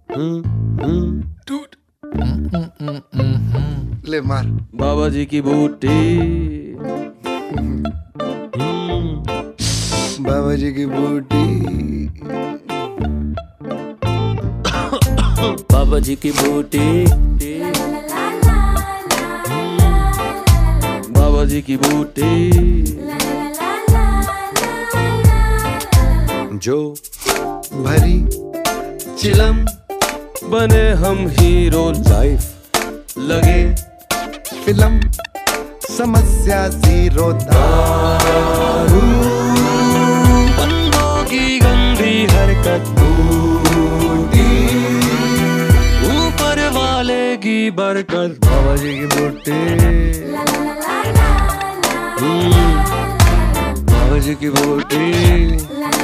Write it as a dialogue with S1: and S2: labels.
S1: टूट ले मार।
S2: बाबा जी की बूटी,
S1: बाबा जी की बूटी,
S2: बाबा जी की बूटी, बाबा जी की बूटी।
S1: जो भरी चिलम
S2: बने हम हीरो, लाइफ लगे
S1: फिल्म, समस्या जीरो, दारू
S2: बंदों की गंदी हरकत, ऊपर वाले की बरकत।
S1: बाबा जी की बूटी,
S2: बाबा जी की बूटी।